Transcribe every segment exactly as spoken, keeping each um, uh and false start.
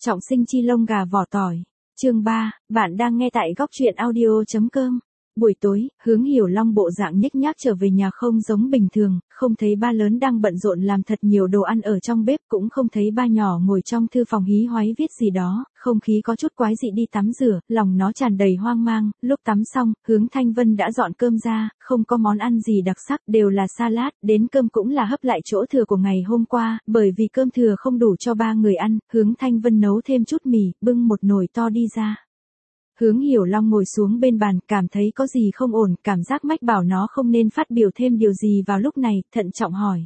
Trọng sinh chi lông gà vỏ tỏi. Chương ba, bạn đang nghe tại góc truyện audio chấm com. Buổi tối, Hướng Hiểu Long bộ dạng nhếch nhác trở về nhà không giống bình thường, không thấy ba lớn đang bận rộn làm thật nhiều đồ ăn ở trong bếp, cũng không thấy ba nhỏ ngồi trong thư phòng hí hoáy viết gì đó, không khí có chút quái dị đi tắm rửa, lòng nó tràn đầy hoang mang. Lúc tắm xong, Hướng Thanh Vân đã dọn cơm ra, không có món ăn gì đặc sắc, đều là salad, đến cơm cũng là hấp lại chỗ thừa của ngày hôm qua, bởi vì cơm thừa không đủ cho ba người ăn, Hướng Thanh Vân nấu thêm chút mì, bưng một nồi to đi ra. Hướng Hiểu Long ngồi xuống bên bàn, cảm thấy có gì không ổn, cảm giác mách bảo nó không nên phát biểu thêm điều gì vào lúc này, thận trọng hỏi.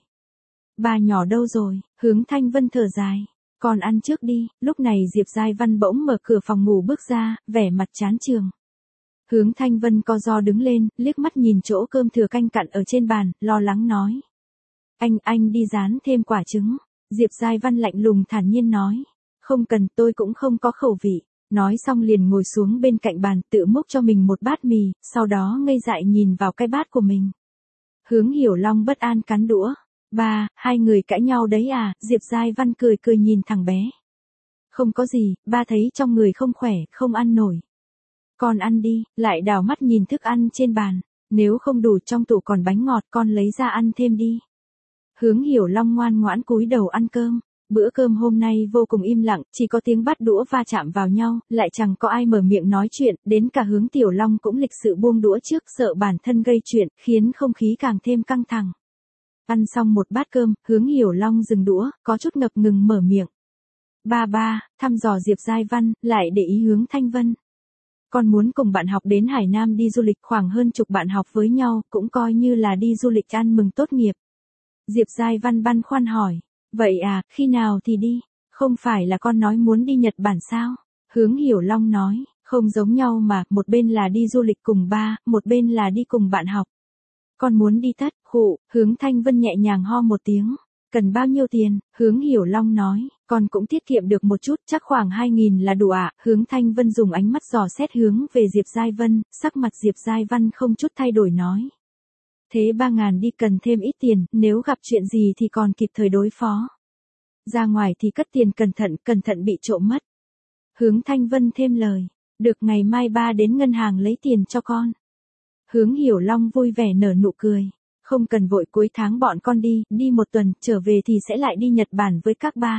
Ba nhỏ đâu rồi? Hướng Thanh Vân thở dài. Con ăn trước đi. Lúc này Diệp Giai Văn bỗng mở cửa phòng ngủ bước ra, vẻ mặt chán chường. Hướng Thanh Vân co ro đứng lên, liếc mắt nhìn chỗ cơm thừa canh cặn ở trên bàn, lo lắng nói. Anh, anh đi rán thêm quả trứng. Diệp Giai Văn lạnh lùng thản nhiên nói. Không cần, tôi cũng không có khẩu vị. Nói xong liền ngồi xuống bên cạnh bàn, tự múc cho mình một bát mì, sau đó ngây dại nhìn vào cái bát của mình. Hướng Hiểu Long bất an cắn đũa. Ba, hai người cãi nhau đấy à? Diệp Giai Văn cười cười nhìn thằng bé. Không có gì, ba thấy trong người không khỏe, không ăn nổi. Con ăn đi, lại đảo mắt nhìn thức ăn trên bàn. Nếu không đủ trong tủ còn bánh ngọt, con lấy ra ăn thêm đi. Hướng Hiểu Long ngoan ngoãn cúi đầu ăn cơm. Bữa cơm hôm nay vô cùng im lặng, chỉ có tiếng bát đũa va chạm vào nhau, lại chẳng có ai mở miệng nói chuyện, đến cả Hướng Tiểu Long cũng lịch sự buông đũa trước, sợ bản thân gây chuyện, khiến không khí càng thêm căng thẳng. Ăn xong một bát cơm, Hướng Hiểu Long dừng đũa, có chút ngập ngừng mở miệng. Ba ba, thăm dò Diệp Giai Văn, lại để ý Hướng Thanh Vân. Con muốn cùng bạn học đến Hải Nam đi du lịch, khoảng hơn chục bạn học với nhau, cũng coi như là đi du lịch ăn mừng tốt nghiệp. Diệp Giai Văn băn khoăn hỏi. Vậy à, khi nào thì đi? Không phải là con nói muốn đi Nhật Bản sao? Hướng Hiểu Long nói, không giống nhau mà, một bên là đi du lịch cùng ba, một bên là đi cùng bạn học. Con muốn đi tất, khụ, Hướng Thanh Vân nhẹ nhàng ho một tiếng. Cần bao nhiêu tiền? Hướng Hiểu Long nói, con cũng tiết kiệm được một chút, chắc khoảng hai nghìn là đủ ạ. À? Hướng Thanh Vân dùng ánh mắt dò xét hướng về Diệp Giai Vân, sắc mặt Diệp Giai Văn không chút thay đổi nói. Thế ba ngàn đi, cần thêm ít tiền, nếu gặp chuyện gì thì còn kịp thời đối phó. Ra ngoài thì cất tiền cẩn thận, cẩn thận bị trộm mất. Hướng Thanh Vân thêm lời, được, ngày mai ba đến ngân hàng lấy tiền cho con. Hướng Hiểu Long vui vẻ nở nụ cười, không cần vội, cuối tháng bọn con đi, đi một tuần, trở về thì sẽ lại đi Nhật Bản với các ba.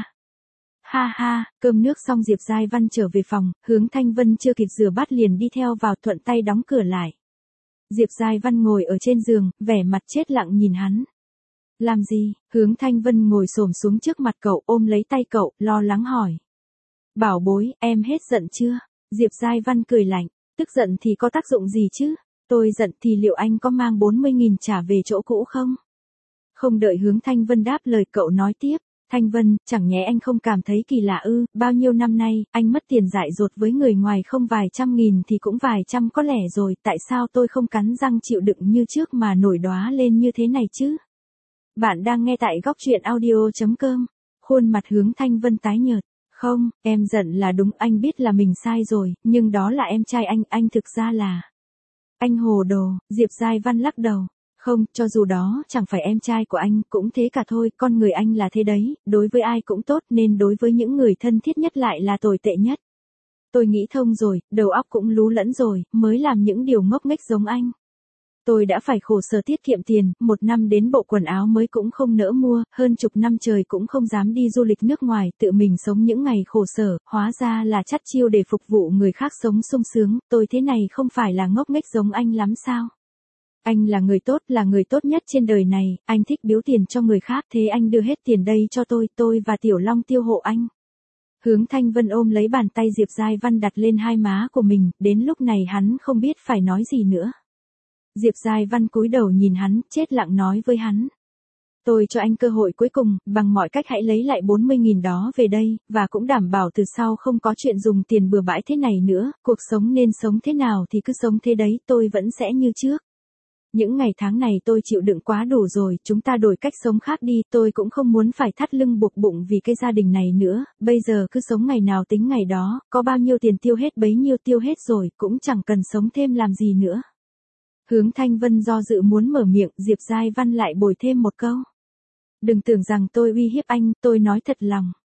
Ha ha, cơm nước xong Diệp Giai Văn trở về phòng, Hướng Thanh Vân chưa kịp rửa bát liền đi theo vào, thuận tay đóng cửa lại. Diệp Giai Văn ngồi ở trên giường, vẻ mặt chết lặng nhìn hắn. Làm gì? Hướng Thanh Vân ngồi xổm xuống trước mặt cậu, ôm lấy tay cậu, lo lắng hỏi. Bảo bối, em hết giận chưa? Diệp Giai Văn cười lạnh, tức giận thì có tác dụng gì chứ? Tôi giận thì liệu anh có mang bốn mươi nghìn trả về chỗ cũ không? Không đợi Hướng Thanh Vân đáp lời, cậu nói tiếp. Thanh Vân, chẳng nhẽ anh không cảm thấy kỳ lạ ư? Bao nhiêu năm nay, anh mất tiền dại dột với người ngoài không vài trăm nghìn thì cũng vài trăm có lẻ rồi, tại sao tôi không cắn răng chịu đựng như trước mà nổi đóa lên như thế này chứ? Bạn đang nghe tại góc truyện audio chấm com. Khuôn mặt Hướng Thanh Vân tái nhợt. Không, em giận là đúng, anh biết là mình sai rồi, nhưng đó là em trai anh, anh thực ra là... Anh hồ đồ. Diệp Giai Văn lắc đầu. Không, cho dù đó chẳng phải em trai của anh, cũng thế cả thôi, con người anh là thế đấy, đối với ai cũng tốt, nên đối với những người thân thiết nhất lại là tồi tệ nhất. Tôi nghĩ thông rồi, đầu óc cũng lú lẫn rồi, mới làm những điều ngốc nghếch giống anh. Tôi đã phải khổ sở tiết kiệm tiền, một năm đến bộ quần áo mới cũng không nỡ mua, hơn chục năm trời cũng không dám đi du lịch nước ngoài, tự mình sống những ngày khổ sở, hóa ra là chắt chiêu để phục vụ người khác sống sung sướng, tôi thế này không phải là ngốc nghếch giống anh lắm sao? Anh là người tốt, là người tốt nhất trên đời này, anh thích biếu tiền cho người khác, thế anh đưa hết tiền đây cho tôi, tôi và Tiểu Long tiêu hộ anh. Hướng Thanh Vân ôm lấy bàn tay Diệp Giai Văn đặt lên hai má của mình, đến lúc này hắn không biết phải nói gì nữa. Diệp Giai Văn cúi đầu nhìn hắn, chết lặng nói với hắn. Tôi cho anh cơ hội cuối cùng, bằng mọi cách hãy lấy lại bốn mươi nghìn đó về đây, và cũng đảm bảo từ sau không có chuyện dùng tiền bừa bãi thế này nữa, cuộc sống nên sống thế nào thì cứ sống thế đấy, tôi vẫn sẽ như trước. Những ngày tháng này tôi chịu đựng quá đủ rồi, chúng ta đổi cách sống khác đi, tôi cũng không muốn phải thắt lưng buộc bụng vì cái gia đình này nữa, bây giờ cứ sống ngày nào tính ngày đó, có bao nhiêu tiền tiêu hết bấy nhiêu tiêu hết rồi, cũng chẳng cần sống thêm làm gì nữa. Hướng Thanh Vân do dự muốn mở miệng, Diệp Giai Văn lại bồi thêm một câu. Đừng tưởng rằng tôi uy hiếp anh, tôi nói thật lòng.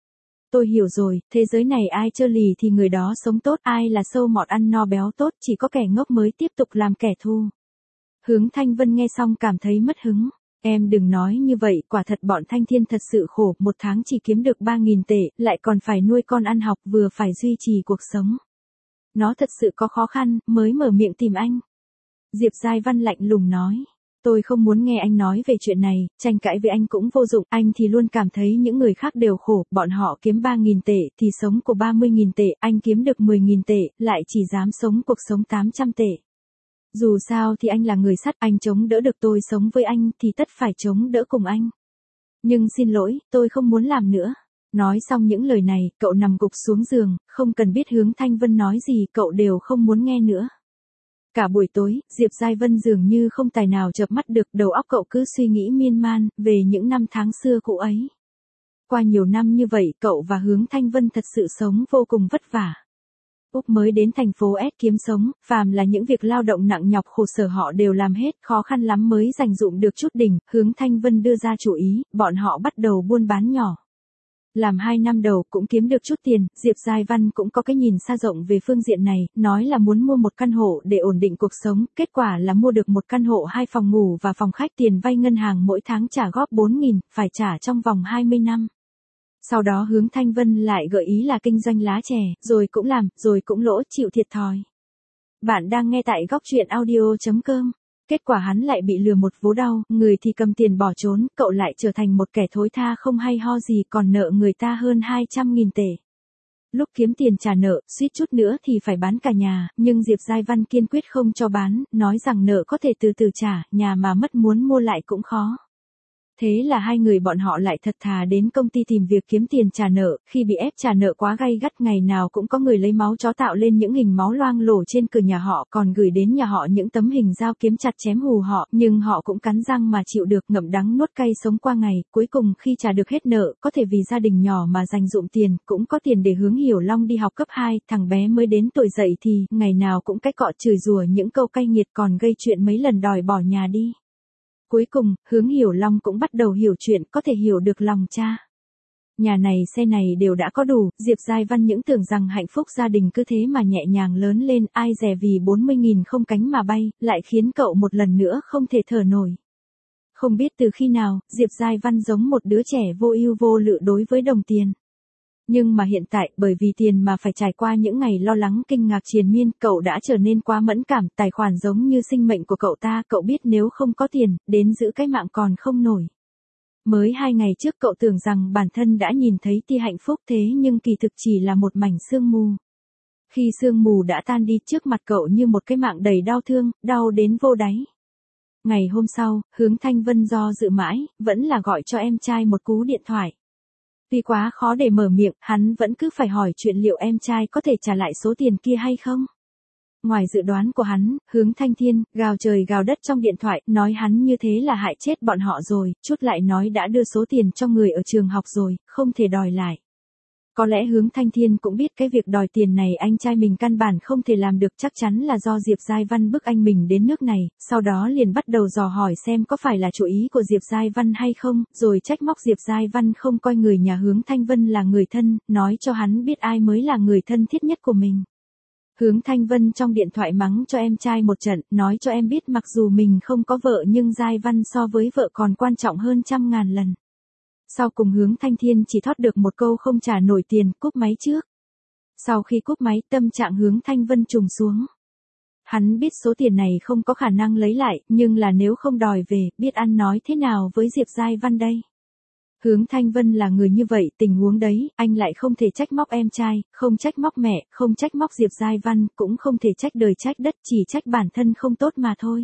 Tôi hiểu rồi, thế giới này ai trơ lì thì người đó sống tốt, ai là sâu mọt ăn no béo tốt, chỉ có kẻ ngốc mới tiếp tục làm kẻ thù. Hướng Thanh Vân nghe xong cảm thấy mất hứng. Em đừng nói như vậy, quả thật bọn Thanh Thiên thật sự khổ, một tháng chỉ kiếm được ba nghìn tệ, lại còn phải nuôi con ăn học, vừa phải duy trì cuộc sống. Nó thật sự có khó khăn, mới mở miệng tìm anh. Diệp Giai Văn lạnh lùng nói. Tôi không muốn nghe anh nói về chuyện này, tranh cãi với anh cũng vô dụng, anh thì luôn cảm thấy những người khác đều khổ, bọn họ kiếm ba nghìn tệ thì sống của ba mươi nghìn tệ, anh kiếm được mười nghìn tệ, lại chỉ dám sống cuộc sống tám trăm tệ. Dù sao thì anh là người sắt, anh chống đỡ được tôi sống với anh thì tất phải chống đỡ cùng anh. Nhưng xin lỗi, tôi không muốn làm nữa. Nói xong những lời này, cậu nằm gục xuống giường, không cần biết Hướng Thanh Vân nói gì, cậu đều không muốn nghe nữa. Cả buổi tối, Diệp Giai Vân dường như không tài nào chợp mắt được, đầu óc cậu cứ suy nghĩ miên man, về những năm tháng xưa cũ ấy. Qua nhiều năm như vậy, cậu và Hướng Thanh Vân thật sự sống vô cùng vất vả. Úc mới đến thành phố S kiếm sống, phàm là những việc lao động nặng nhọc khổ sở họ đều làm hết, khó khăn lắm mới dành dụm được chút đỉnh, Hướng Thanh Vân đưa ra chủ ý, bọn họ bắt đầu buôn bán nhỏ. Làm hai năm đầu cũng kiếm được chút tiền, Diệp Giai Văn cũng có cái nhìn xa rộng về phương diện này, nói là muốn mua một căn hộ để ổn định cuộc sống, kết quả là mua được một căn hộ hai phòng ngủ và phòng khách, tiền vay ngân hàng mỗi tháng trả góp bốn nghìn, phải trả trong vòng hai mươi năm. Sau đó Hướng Thanh Vân lại gợi ý là kinh doanh lá chè, rồi cũng làm, rồi cũng lỗ, chịu thiệt thòi. Bạn đang nghe tại góc truyện audio chấm com. Kết quả hắn lại bị lừa một vố đau, người thì cầm tiền bỏ trốn, cậu lại trở thành một kẻ thối tha không hay ho gì, còn nợ người ta hơn hai trăm nghìn tệ. Lúc kiếm tiền trả nợ, suýt chút nữa thì phải bán cả nhà, nhưng Diệp Giai Văn kiên quyết không cho bán, nói rằng nợ có thể từ từ trả, nhà mà mất muốn mua lại cũng khó. Thế là hai người bọn họ lại thật thà đến công ty tìm việc kiếm tiền trả nợ, khi bị ép trả nợ quá gay gắt ngày nào cũng có người lấy máu chó tạo lên những hình máu loang lổ trên cửa nhà họ, còn gửi đến nhà họ những tấm hình dao kiếm chặt chém hù họ, nhưng họ cũng cắn răng mà chịu được, ngậm đắng nuốt cay sống qua ngày, cuối cùng khi trả được hết nợ, có thể vì gia đình nhỏ mà dành dụm tiền, cũng có tiền để Hướng Hiểu Long đi học cấp hai, thằng bé mới đến tuổi dậy thì, ngày nào cũng cái cọ chửi rủa những câu cay nghiệt, còn gây chuyện mấy lần đòi bỏ nhà đi. Cuối cùng, Hướng Hiểu Long cũng bắt đầu hiểu chuyện, có thể hiểu được lòng cha. Nhà này xe này đều đã có đủ, Diệp Giai Văn những tưởng rằng hạnh phúc gia đình cứ thế mà nhẹ nhàng lớn lên, ai dè vì bốn mươi nghìn không cánh mà bay, lại khiến cậu một lần nữa không thể thở nổi. Không biết từ khi nào, Diệp Giai Văn giống một đứa trẻ vô ưu vô lự đối với đồng tiền. Nhưng mà hiện tại, bởi vì tiền mà phải trải qua những ngày lo lắng kinh ngạc triền miên, cậu đã trở nên quá mẫn cảm, tài khoản giống như sinh mệnh của cậu ta, cậu biết nếu không có tiền, đến giữ cái mạng còn không nổi. Mới hai ngày trước cậu tưởng rằng bản thân đã nhìn thấy tia hạnh phúc, thế nhưng kỳ thực chỉ là một mảnh sương mù. Khi sương mù đã tan đi, trước mặt cậu như một cái mạng đầy đau thương, đau đến vô đáy. Ngày hôm sau, Hướng Thanh Vân do dự mãi, vẫn là gọi cho em trai một cú điện thoại. Vì quá khó để mở miệng, hắn vẫn cứ phải hỏi chuyện liệu em trai có thể trả lại số tiền kia hay không. Ngoài dự đoán của hắn, Hướng Thanh Thiên, gào trời gào đất trong điện thoại, nói hắn như thế là hại chết bọn họ rồi, chút lại nói đã đưa số tiền cho người ở trường học rồi, không thể đòi lại. Có lẽ Hướng Thanh Thiên cũng biết cái việc đòi tiền này anh trai mình căn bản không thể làm được, chắc chắn là do Diệp Giai Văn bức anh mình đến nước này, sau đó liền bắt đầu dò hỏi xem có phải là chủ ý của Diệp Giai Văn hay không, rồi trách móc Diệp Giai Văn không coi người nhà Hướng Thanh Vân là người thân, nói cho hắn biết ai mới là người thân thiết nhất của mình. Hướng Thanh Vân trong điện thoại mắng cho em trai một trận, nói cho em biết mặc dù mình không có vợ nhưng Giai Văn so với vợ còn quan trọng hơn trăm ngàn lần. Sau cùng Hướng Thanh Thiên chỉ thốt được một câu không trả nổi tiền, cúp máy trước. Sau khi cúp máy, tâm trạng Hướng Thanh Vân trùng xuống. Hắn biết số tiền này không có khả năng lấy lại, nhưng là nếu không đòi về, biết ăn nói thế nào với Diệp Giai Văn đây. Hướng Thanh Vân là người như vậy, tình huống đấy, anh lại không thể trách móc em trai, không trách móc mẹ, không trách móc Diệp Giai Văn, cũng không thể trách đời trách đất, chỉ trách bản thân không tốt mà thôi.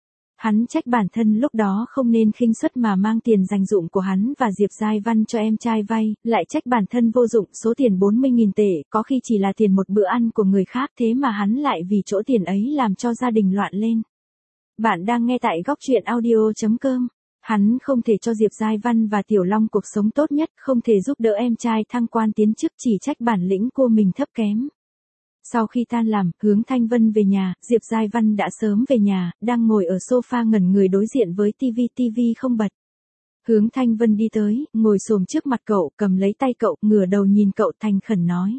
Hắn trách bản thân lúc đó không nên khinh suất mà mang tiền dành dụm của hắn và Diệp Giai Văn cho em trai vay, lại trách bản thân vô dụng, số tiền bốn mươi nghìn tệ, có khi chỉ là tiền một bữa ăn của người khác, thế mà hắn lại vì chỗ tiền ấy làm cho gia đình loạn lên. Bạn đang nghe tại góc truyện audio chấm com. Hắn không thể cho Diệp Giai Văn và Tiểu Long cuộc sống tốt nhất, không thể giúp đỡ em trai thăng quan tiến chức, chỉ trách bản lĩnh của mình thấp kém. Sau khi tan làm, Hướng Thanh Vân về nhà, Diệp Giai Văn đã sớm về nhà, đang ngồi ở sofa ngẩn người đối diện với tivi, tivi không bật. Hướng Thanh Vân đi tới, ngồi xổm trước mặt cậu, cầm lấy tay cậu, ngửa đầu nhìn cậu thành khẩn nói.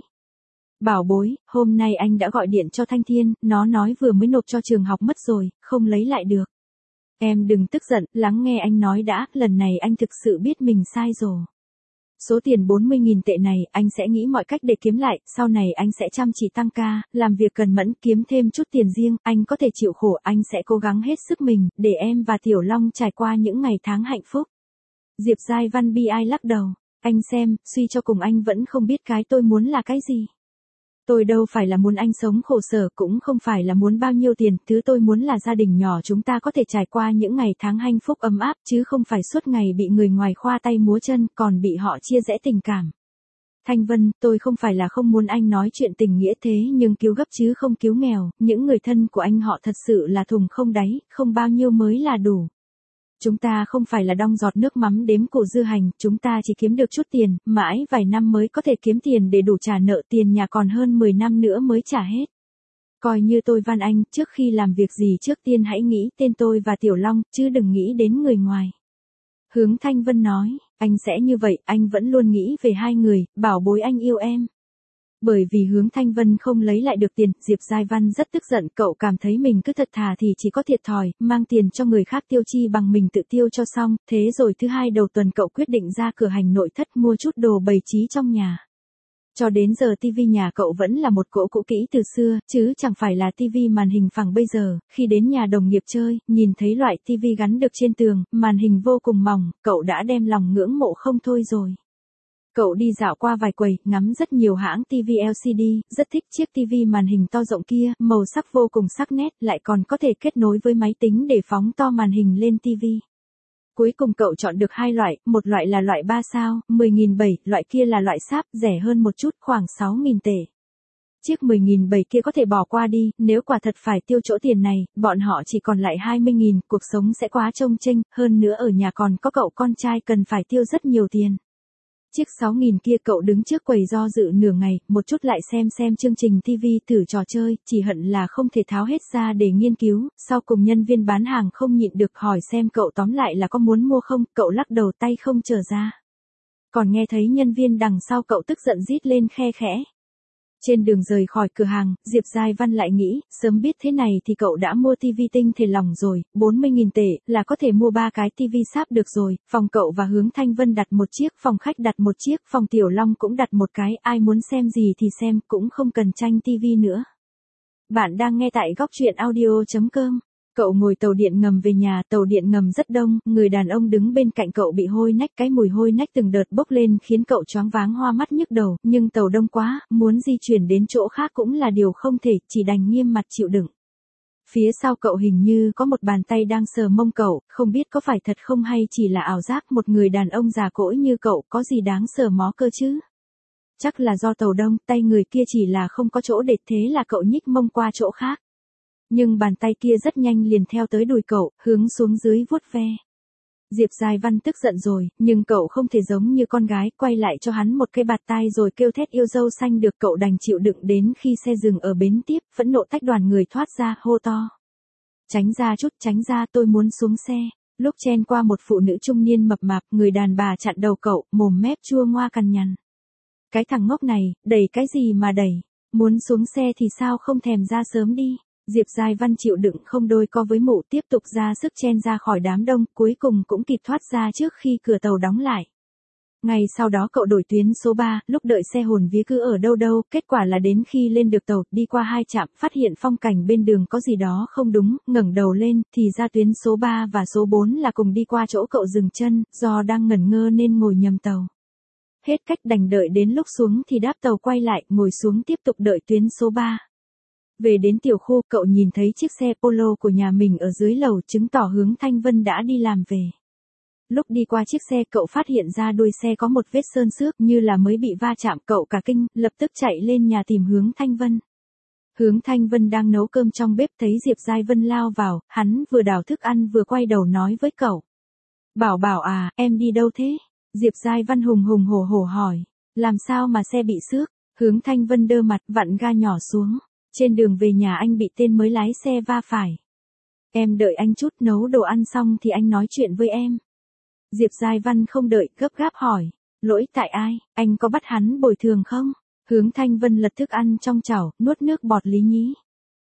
Bảo bối, hôm nay anh đã gọi điện cho Thanh Thiên, nó nói vừa mới nộp cho trường học mất rồi, không lấy lại được. Em đừng tức giận, lắng nghe anh nói đã, lần này anh thực sự biết mình sai rồi. Số tiền bốn mươi nghìn tệ này, anh sẽ nghĩ mọi cách để kiếm lại, sau này anh sẽ chăm chỉ tăng ca, làm việc cần mẫn, kiếm thêm chút tiền riêng, anh có thể chịu khổ, anh sẽ cố gắng hết sức mình, để em và Tiểu Long trải qua những ngày tháng hạnh phúc. Diệp Giai Văn bi ai lắc đầu, anh xem, suy cho cùng anh vẫn không biết cái tôi muốn là cái gì. Tôi đâu phải là muốn anh sống khổ sở, cũng không phải là muốn bao nhiêu tiền, thứ tôi muốn là gia đình nhỏ chúng ta có thể trải qua những ngày tháng hạnh phúc ấm áp, chứ không phải suốt ngày bị người ngoài khoa tay múa chân, còn bị họ chia rẽ tình cảm. Thanh Vân, tôi không phải là không muốn anh nói chuyện tình nghĩa thế nhưng cứu gấp chứ không cứu nghèo, những người thân của anh họ thật sự là thùng không đáy, không bao nhiêu mới là đủ. Chúng ta không phải là đong giọt nước mắm đếm củ dư hành, chúng ta chỉ kiếm được chút tiền, mãi vài năm mới có thể kiếm tiền để đủ trả nợ, tiền nhà còn hơn mười năm nữa mới trả hết. Coi như tôi van anh, trước khi làm việc gì trước tiên hãy nghĩ tên tôi và Tiểu Long, chứ đừng nghĩ đến người ngoài. Hướng Thanh Vân nói, anh sẽ như vậy, anh vẫn luôn nghĩ về hai người, bảo bối anh yêu em. Bởi vì Hướng Thanh Vân không lấy lại được tiền, Diệp Giai Văn rất tức giận, cậu cảm thấy mình cứ thật thà thì chỉ có thiệt thòi, mang tiền cho người khác tiêu chi bằng mình tự tiêu cho xong, thế rồi thứ hai đầu tuần cậu quyết định ra cửa hàng nội thất mua chút đồ bày trí trong nhà. Cho đến giờ tivi nhà cậu vẫn là một cỗ cũ kỹ từ xưa, chứ chẳng phải là tivi màn hình phẳng bây giờ, khi đến nhà đồng nghiệp chơi, nhìn thấy loại tivi gắn được trên tường, màn hình vô cùng mỏng, cậu đã đem lòng ngưỡng mộ không thôi rồi. Cậu đi dạo qua vài quầy, ngắm rất nhiều hãng tivi lờ xê đê, rất thích chiếc tivi màn hình to rộng kia, màu sắc vô cùng sắc nét, lại còn có thể kết nối với máy tính để phóng to màn hình lên tivi. Cuối cùng cậu chọn được hai loại, một loại là loại ba sao, mười nghìn bảy trăm, loại kia là loại sáp, rẻ hơn một chút, khoảng sáu nghìn tệ. Chiếc mười nghìn bảy trăm kia có thể bỏ qua đi, nếu quả thật phải tiêu chỗ tiền này, bọn họ chỉ còn lại hai mươi nghìn, cuộc sống sẽ quá trông chênh, hơn nữa ở nhà còn có cậu con trai cần phải tiêu rất nhiều tiền. Chiếc sáu nghìn kia cậu đứng trước quầy do dự nửa ngày, một chút lại xem xem chương trình tivi, thử trò chơi, chỉ hận là không thể tháo hết ra để nghiên cứu, sau cùng nhân viên bán hàng không nhịn được hỏi xem cậu tóm lại là có muốn mua không, cậu lắc đầu tay không trở ra. Còn nghe thấy nhân viên đằng sau cậu tức giận rít lên khe khẽ. Trên đường rời khỏi cửa hàng, Diệp Giai Văn lại nghĩ, sớm biết thế này thì cậu đã mua tivi tinh thể lỏng rồi, bốn mươi nghìn tệ, là có thể mua ba cái tivi sáp được rồi, phòng cậu và Hướng Thanh Vân đặt một chiếc, phòng khách đặt một chiếc, phòng Tiểu Long cũng đặt một cái, ai muốn xem gì thì xem, cũng không cần tranh tivi nữa. Bạn đang nghe tại góc truyện audio chấm com. Cậu ngồi tàu điện ngầm về nhà, tàu điện ngầm rất đông, người đàn ông đứng bên cạnh cậu bị hôi nách, cái mùi hôi nách từng đợt bốc lên khiến cậu choáng váng hoa mắt nhức đầu, nhưng tàu đông quá, muốn di chuyển đến chỗ khác cũng là điều không thể, chỉ đành nghiêm mặt chịu đựng. Phía sau cậu hình như có một bàn tay đang sờ mông cậu, không biết có phải thật không hay chỉ là ảo giác, một người đàn ông già cỗi như cậu có gì đáng sờ mó cơ chứ. Chắc là do tàu đông, tay người kia chỉ là không có chỗ để, thế là cậu nhích mông qua chỗ khác. Nhưng bàn tay kia rất nhanh liền theo tới đùi cậu, hướng xuống dưới vuốt ve. Diệp Giai Văn tức giận rồi, nhưng cậu không thể giống như con gái, quay lại cho hắn một cái bạt tai rồi kêu thét yêu dâu xanh được, cậu đành chịu đựng đến khi xe dừng ở bến tiếp, phẫn nộ tách đoàn người thoát ra, hô to. Tránh ra chút, tránh ra, tôi muốn xuống xe. Lúc chen qua một phụ nữ trung niên mập mạp, người đàn bà chặn đầu cậu, mồm mép chua ngoa cằn nhằn. Cái thằng ngốc này, đẩy cái gì mà đẩy, muốn xuống xe thì sao không thèm ra sớm đi. Diệp Giai Văn chịu đựng không đôi co với mụ, tiếp tục ra sức chen ra khỏi đám đông, cuối cùng cũng kịp thoát ra trước khi cửa tàu đóng lại. Ngày sau đó cậu đổi tuyến số ba, lúc đợi xe hồn vía cứ ở đâu đâu, kết quả là đến khi lên được tàu, đi qua hai trạm, phát hiện phong cảnh bên đường có gì đó không đúng, ngẩng đầu lên, thì ra tuyến số ba và số bốn là cùng đi qua chỗ cậu dừng chân, do đang ngẩn ngơ nên ngồi nhầm tàu. Hết cách đành đợi đến lúc xuống thì đáp tàu quay lại, ngồi xuống tiếp tục đợi tuyến số ba. Về đến tiểu khu, cậu nhìn thấy chiếc xe Polo của nhà mình ở dưới lầu, chứng tỏ Hướng Thanh Vân đã đi làm về. Lúc đi qua chiếc xe cậu phát hiện ra đuôi xe có một vết sơn xước như là mới bị va chạm, cậu cả kinh, lập tức chạy lên nhà tìm Hướng Thanh Vân. Hướng Thanh Vân đang nấu cơm trong bếp, thấy Diệp Giai Vân lao vào, hắn vừa đảo thức ăn vừa quay đầu nói với cậu. Bảo Bảo à, em đi đâu thế? Diệp Giai Văn hùng hùng hổ hổ hỏi. Làm sao mà xe bị xước? Hướng Thanh Vân đơ mặt, vặn ga nhỏ xuống. Trên đường về nhà anh bị tên mới lái xe va phải. Em đợi anh chút, nấu đồ ăn xong thì anh nói chuyện với em. Diệp Giai Văn không đợi, gấp gáp hỏi. Lỗi tại ai, anh có bắt hắn bồi thường không? Hướng Thanh Vân lật thức ăn trong chảo, nuốt nước bọt lý nhí.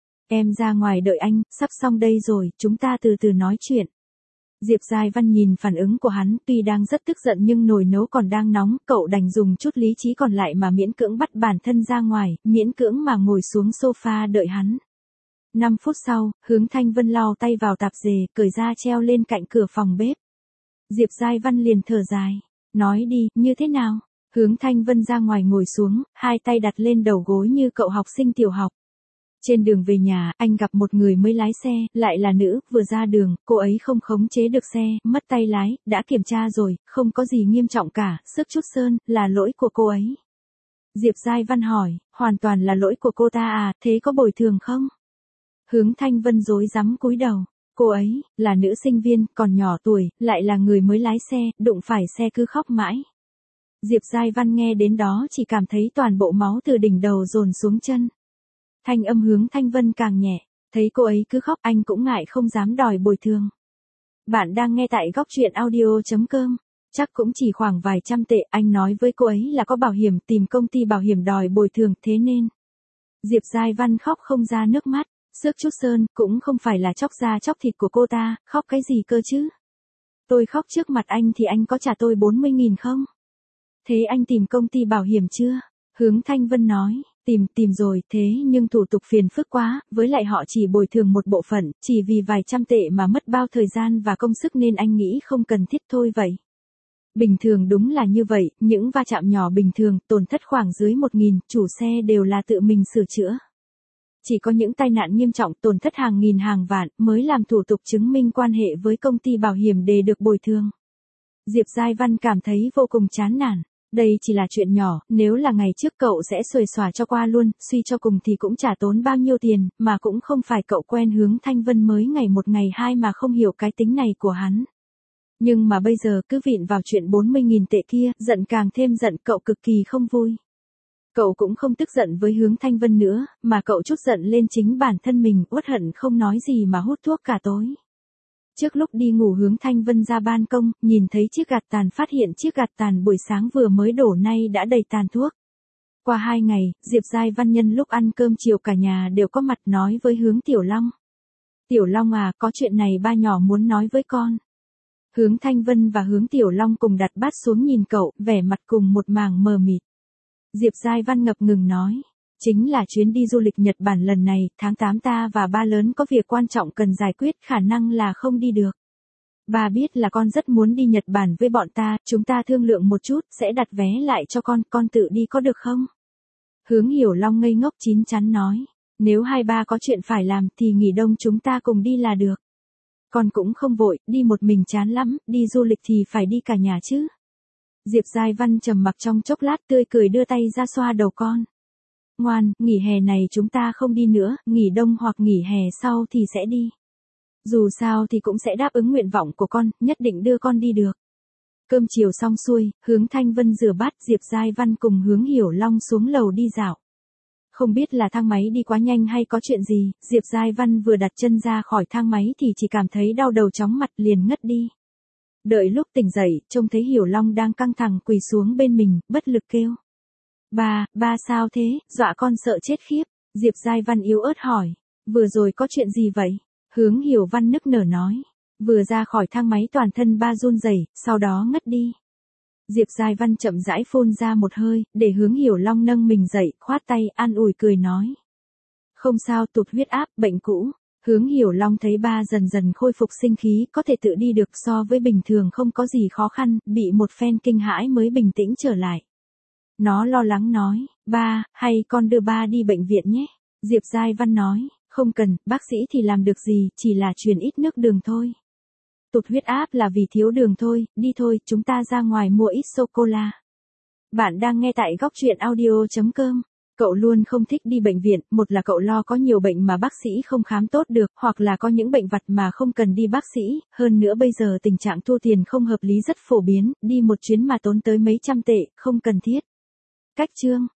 Em ra ngoài đợi anh, sắp xong đây rồi, chúng ta từ từ nói chuyện. Diệp Giai Văn nhìn phản ứng của hắn, tuy đang rất tức giận nhưng nồi nấu còn đang nóng, cậu đành dùng chút lý trí còn lại mà miễn cưỡng bắt bản thân ra ngoài, miễn cưỡng mà ngồi xuống sofa đợi hắn. Năm phút sau, Hướng Thanh Vân lau tay vào tạp dề, cởi ra treo lên cạnh cửa phòng bếp. Diệp Giai Văn liền thở dài. Nói đi, như thế nào? Hướng Thanh Vân ra ngoài ngồi xuống, hai tay đặt lên đầu gối như cậu học sinh tiểu học. Trên đường về nhà, anh gặp một người mới lái xe, lại là nữ, vừa ra đường, cô ấy không khống chế được xe, mất tay lái, đã kiểm tra rồi, không có gì nghiêm trọng cả, sức chút sơn, là lỗi của cô ấy. Diệp Giai Văn hỏi, hoàn toàn là lỗi của cô ta à, thế có bồi thường không? Hướng Thanh Vân rối rắm cúi đầu. Cô ấy, là nữ sinh viên, còn nhỏ tuổi, lại là người mới lái xe, đụng phải xe cứ khóc mãi. Diệp Giai Văn nghe đến đó chỉ cảm thấy toàn bộ máu từ đỉnh đầu dồn xuống chân. Thanh âm Hướng Thanh Vân càng nhẹ, thấy cô ấy cứ khóc anh cũng ngại không dám đòi bồi thường. Bạn đang nghe tại góc truyện audio chấm com, chắc cũng chỉ khoảng vài trăm tệ, anh nói với cô ấy là có bảo hiểm, tìm công ty bảo hiểm đòi bồi thường, thế nên. Diệp Giai Văn khóc không ra nước mắt. Xước chút sơn, cũng không phải là chóc da chóc thịt của cô ta, khóc cái gì cơ chứ? Tôi khóc trước mặt anh thì anh có trả tôi bốn mươi nghìn không? Thế anh tìm công ty bảo hiểm chưa? Hướng Thanh Vân nói, tìm, tìm rồi, thế nhưng thủ tục phiền phức quá, với lại họ chỉ bồi thường một bộ phận, chỉ vì vài trăm tệ mà mất bao thời gian và công sức nên anh nghĩ không cần thiết thôi vậy. Bình thường đúng là như vậy, những va chạm nhỏ bình thường, tổn thất khoảng dưới một nghìn, chủ xe đều là tự mình sửa chữa. Chỉ có những tai nạn nghiêm trọng tổn thất hàng nghìn hàng vạn mới làm thủ tục chứng minh quan hệ với công ty bảo hiểm để được bồi thường. Diệp Giai Văn cảm thấy vô cùng chán nản. Đây chỉ là chuyện nhỏ, nếu là ngày trước cậu sẽ xuề xòa cho qua luôn, suy cho cùng thì cũng chả tốn bao nhiêu tiền, mà cũng không phải cậu quen Hướng Thanh Vân mới ngày một ngày hai mà không hiểu cái tính này của hắn. Nhưng mà bây giờ cứ vịn vào chuyện bốn mươi nghìn tệ kia, giận càng thêm giận, cậu cực kỳ không vui. Cậu cũng không tức giận với Hướng Thanh Vân nữa, mà cậu chút giận lên chính bản thân mình, uất hận không nói gì mà hút thuốc cả tối. Trước lúc đi ngủ Hướng Thanh Vân ra ban công, nhìn thấy chiếc gạt tàn, phát hiện chiếc gạt tàn buổi sáng vừa mới đổ nay đã đầy tàn thuốc. Qua hai ngày, Diệp Giai Văn nhân lúc ăn cơm chiều cả nhà đều có mặt nói với Hướng Tiểu Long. Tiểu Long à, có chuyện này ba nhỏ muốn nói với con. Hướng Thanh Vân và Hướng Tiểu Long cùng đặt bát xuống nhìn cậu, vẻ mặt cùng một màng mờ mịt. Diệp Giai Văn ngập ngừng nói, chính là chuyến đi du lịch Nhật Bản lần này, tháng tám ta và ba lớn có việc quan trọng cần giải quyết, khả năng là không đi được. Ba biết là con rất muốn đi Nhật Bản với bọn ta, chúng ta thương lượng một chút, sẽ đặt vé lại cho con, con tự đi có được không? Hướng Hiểu Long ngây ngốc chín chắn nói, nếu hai ba có chuyện phải làm thì nghỉ đông chúng ta cùng đi là được. Con cũng không vội, đi một mình chán lắm, đi du lịch thì phải đi cả nhà chứ. Diệp Giai Văn trầm mặc trong chốc lát, tươi cười đưa tay ra xoa đầu con. Ngoan, nghỉ hè này chúng ta không đi nữa, nghỉ đông hoặc nghỉ hè sau thì sẽ đi. Dù sao thì cũng sẽ đáp ứng nguyện vọng của con, nhất định đưa con đi được. Cơm chiều xong xuôi, Hướng Thanh Vân rửa bát, Diệp Giai Văn cùng Hướng Hiểu Long xuống lầu đi dạo. Không biết là thang máy đi quá nhanh hay có chuyện gì, Diệp Giai Văn vừa đặt chân ra khỏi thang máy thì chỉ cảm thấy đau đầu chóng mặt liền ngất đi. Đợi lúc tỉnh dậy, trông thấy Hiểu Long đang căng thẳng quỳ xuống bên mình, bất lực kêu. Ba, ba sao thế, dọa con sợ chết khiếp. Diệp Giai Văn yếu ớt hỏi, vừa rồi có chuyện gì vậy? Hướng Hiểu Văn nức nở nói, vừa ra khỏi thang máy toàn thân ba run rẩy, sau đó ngất đi. Diệp Giai Văn chậm rãi phun ra một hơi, để Hướng Hiểu Long nâng mình dậy, khoát tay, an ủi cười nói. Không sao, tụt huyết áp, bệnh cũ. Hướng Hiểu Long thấy ba dần dần khôi phục sinh khí, có thể tự đi được, so với bình thường không có gì khó khăn, bị một phen kinh hãi mới bình tĩnh trở lại. Nó lo lắng nói, ba, hay con đưa ba đi bệnh viện nhé. Diệp Giai Văn nói, không cần, bác sĩ thì làm được gì, chỉ là truyền ít nước đường thôi. Tụt huyết áp là vì thiếu đường thôi, đi thôi, chúng ta ra ngoài mua ít sô-cô-la. Bạn đang nghe tại góc truyện audio chấm com. Cậu luôn không thích đi bệnh viện, một là cậu lo có nhiều bệnh mà bác sĩ không khám tốt được, hoặc là có những bệnh vặt mà không cần đi bác sĩ, hơn nữa bây giờ tình trạng thu tiền không hợp lý rất phổ biến, đi một chuyến mà tốn tới mấy trăm tệ, không cần thiết. Cách chương